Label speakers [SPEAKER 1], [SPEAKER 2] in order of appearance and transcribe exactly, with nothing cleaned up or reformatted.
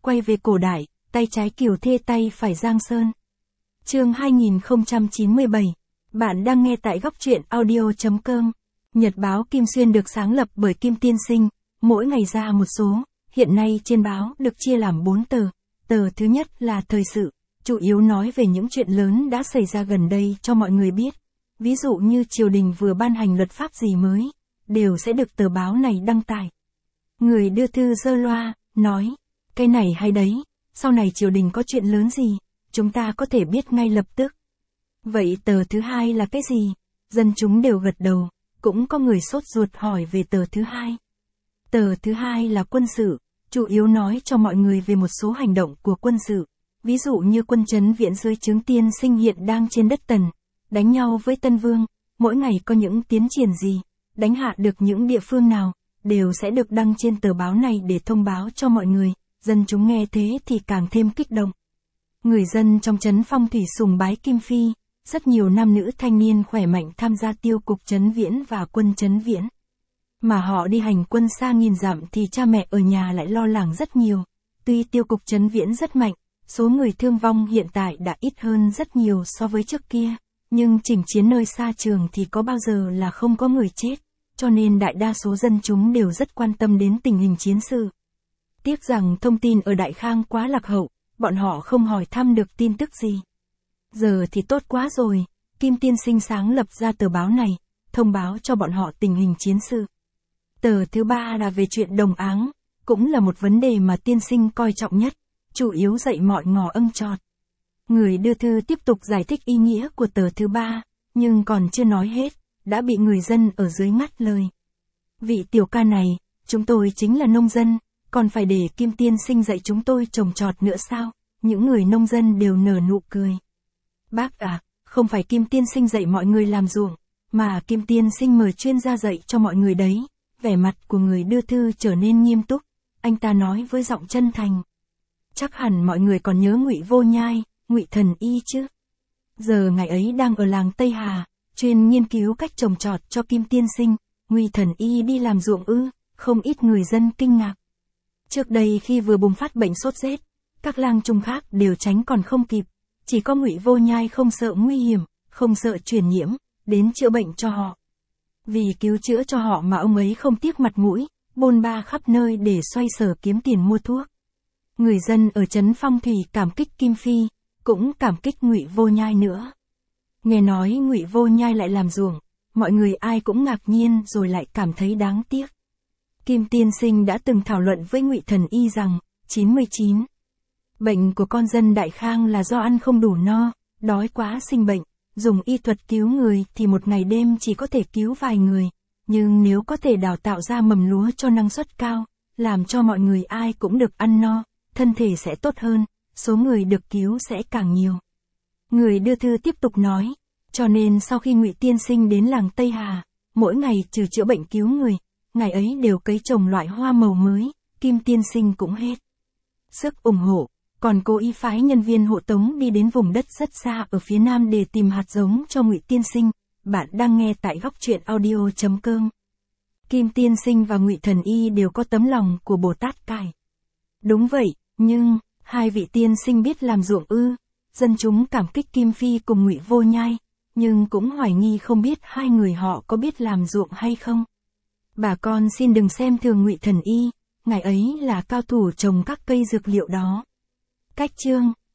[SPEAKER 1] quay về cổ đại, tay trái Kiều Thê tay phải Giang Sơn. Chương hai nghìn không trăm chín mươi bảy. Bạn đang nghe tại góc truyện audio chấm com. Nhật báo Kim Xuyên được sáng lập bởi Kim Tiên Sinh, mỗi ngày ra một số, hiện nay trên báo được chia làm bốn tờ. Tờ thứ nhất là thời sự, chủ yếu nói về những chuyện lớn đã xảy ra gần đây cho mọi người biết. Ví dụ như triều đình vừa ban hành luật pháp gì mới, đều sẽ được tờ báo này đăng tải. Người đưa thư giơ loa, nói, cái này hay đấy, sau này triều đình có chuyện lớn gì, chúng ta có thể biết ngay lập tức. Vậy tờ thứ hai là cái gì? Dân chúng đều gật đầu, cũng có người sốt ruột hỏi về tờ thứ hai. Tờ thứ hai là quân sự, chủ yếu nói cho mọi người về một số hành động của quân sự. Ví dụ như quân Trấn Viễn dưới trướng Tiên Sinh hiện đang trên đất Tần, đánh nhau với Tân Vương, mỗi ngày có những tiến triển gì, đánh hạ được những địa phương nào, đều sẽ được đăng trên tờ báo này để thông báo cho mọi người. Dân chúng nghe thế thì càng thêm kích động. Người dân trong trấn Phong Thủy sùng bái Kim Phi, rất nhiều nam nữ thanh niên khỏe mạnh tham gia tiêu cục Trấn Viễn và quân Trấn Viễn. Mà họ đi hành quân xa nghìn dặm thì cha mẹ ở nhà lại lo lắng rất nhiều. Tuy tiêu cục Trấn Viễn rất mạnh, số người thương vong hiện tại đã ít hơn rất nhiều so với trước kia, nhưng chỉnh chiến nơi xa trường thì có bao giờ là không có người chết, cho nên đại đa số dân chúng đều rất quan tâm đến tình hình chiến sự. Tiếc rằng thông tin ở Đại Khang quá lạc hậu, bọn họ không hỏi thăm được tin tức gì. Giờ thì tốt quá rồi, Kim Tiên Sinh sáng lập ra tờ báo này, thông báo cho bọn họ tình hình chiến sự. Tờ thứ ba là về chuyện đồng áng, cũng là một vấn đề mà tiên sinh coi trọng nhất, chủ yếu dạy mọi ngò âng trọt. Người đưa thư tiếp tục giải thích ý nghĩa của tờ thứ ba, nhưng còn chưa nói hết, đã bị người dân ở dưới ngắt lời. Vị tiểu ca này, chúng tôi chính là nông dân, còn phải để Kim Tiên Sinh dạy chúng tôi trồng trọt nữa sao? Những người nông dân đều nở nụ cười. Bác à, không phải Kim Tiên Sinh dạy mọi người làm ruộng, mà Kim Tiên Sinh mời chuyên gia dạy cho mọi người đấy. Vẻ mặt của người đưa thư trở nên nghiêm túc, anh ta nói với giọng chân thành. Chắc hẳn mọi người còn nhớ Ngụy Vô Nhai, Ngụy Thần Y chứ? Giờ ngài ấy đang ở làng Tây Hà, chuyên nghiên cứu cách trồng trọt cho Kim Tiên Sinh. Ngụy Thần Y đi làm ruộng ư? Không ít người dân kinh ngạc. Trước đây khi vừa bùng phát bệnh sốt rét, các lang trung khác đều tránh còn không kịp, chỉ có Ngụy Vô Nhai không sợ nguy hiểm, không sợ truyền nhiễm, đến chữa bệnh cho họ. Vì cứu chữa cho họ mà ông ấy không tiếc mặt mũi, bôn ba khắp nơi để xoay sở kiếm tiền mua thuốc. Người dân ở trấn Phong Thủy cảm kích Kim Phi, cũng cảm kích Ngụy Vô Nhai nữa. Nghe nói Ngụy Vô Nhai lại làm ruộng, mọi người ai cũng ngạc nhiên rồi lại cảm thấy đáng tiếc. Kim Tiên Sinh đã từng thảo luận với Ngụy Thần Y rằng, chín mươi chín bệnh của con dân Đại Khang là do ăn không đủ no, đói quá sinh bệnh, dùng y thuật cứu người thì một ngày đêm chỉ có thể cứu vài người, nhưng nếu có thể đào tạo ra mầm lúa cho năng suất cao, làm cho mọi người ai cũng được ăn no, thân thể sẽ tốt hơn, số người được cứu sẽ càng nhiều. Người đưa thư tiếp tục nói, cho nên sau khi Ngụy Tiên Sinh đến làng Tây Hà, mỗi ngày trừ chữa bệnh cứu người, ngày ấy đều cấy trồng loại hoa màu mới, Kim Tiên Sinh cũng hết sức ủng hộ, còn cố ý phái nhân viên hộ tống đi đến vùng đất rất xa ở phía nam để tìm hạt giống cho Ngụy Tiên Sinh. Bạn đang nghe tại góc truyện audio chấm com. Kim Tiên Sinh và Ngụy Thần Y đều có tấm lòng của Bồ Tát Cải. Đúng vậy, nhưng hai vị tiên sinh biết làm ruộng ư? Dân chúng cảm kích Kim Phi cùng Ngụy Vô Nhai, nhưng cũng hoài nghi không biết hai người họ có biết làm ruộng hay không. Bà con xin đừng xem thường Ngụy Thần Y, ngài ấy là cao thủ trồng các cây dược liệu đó. Cách chương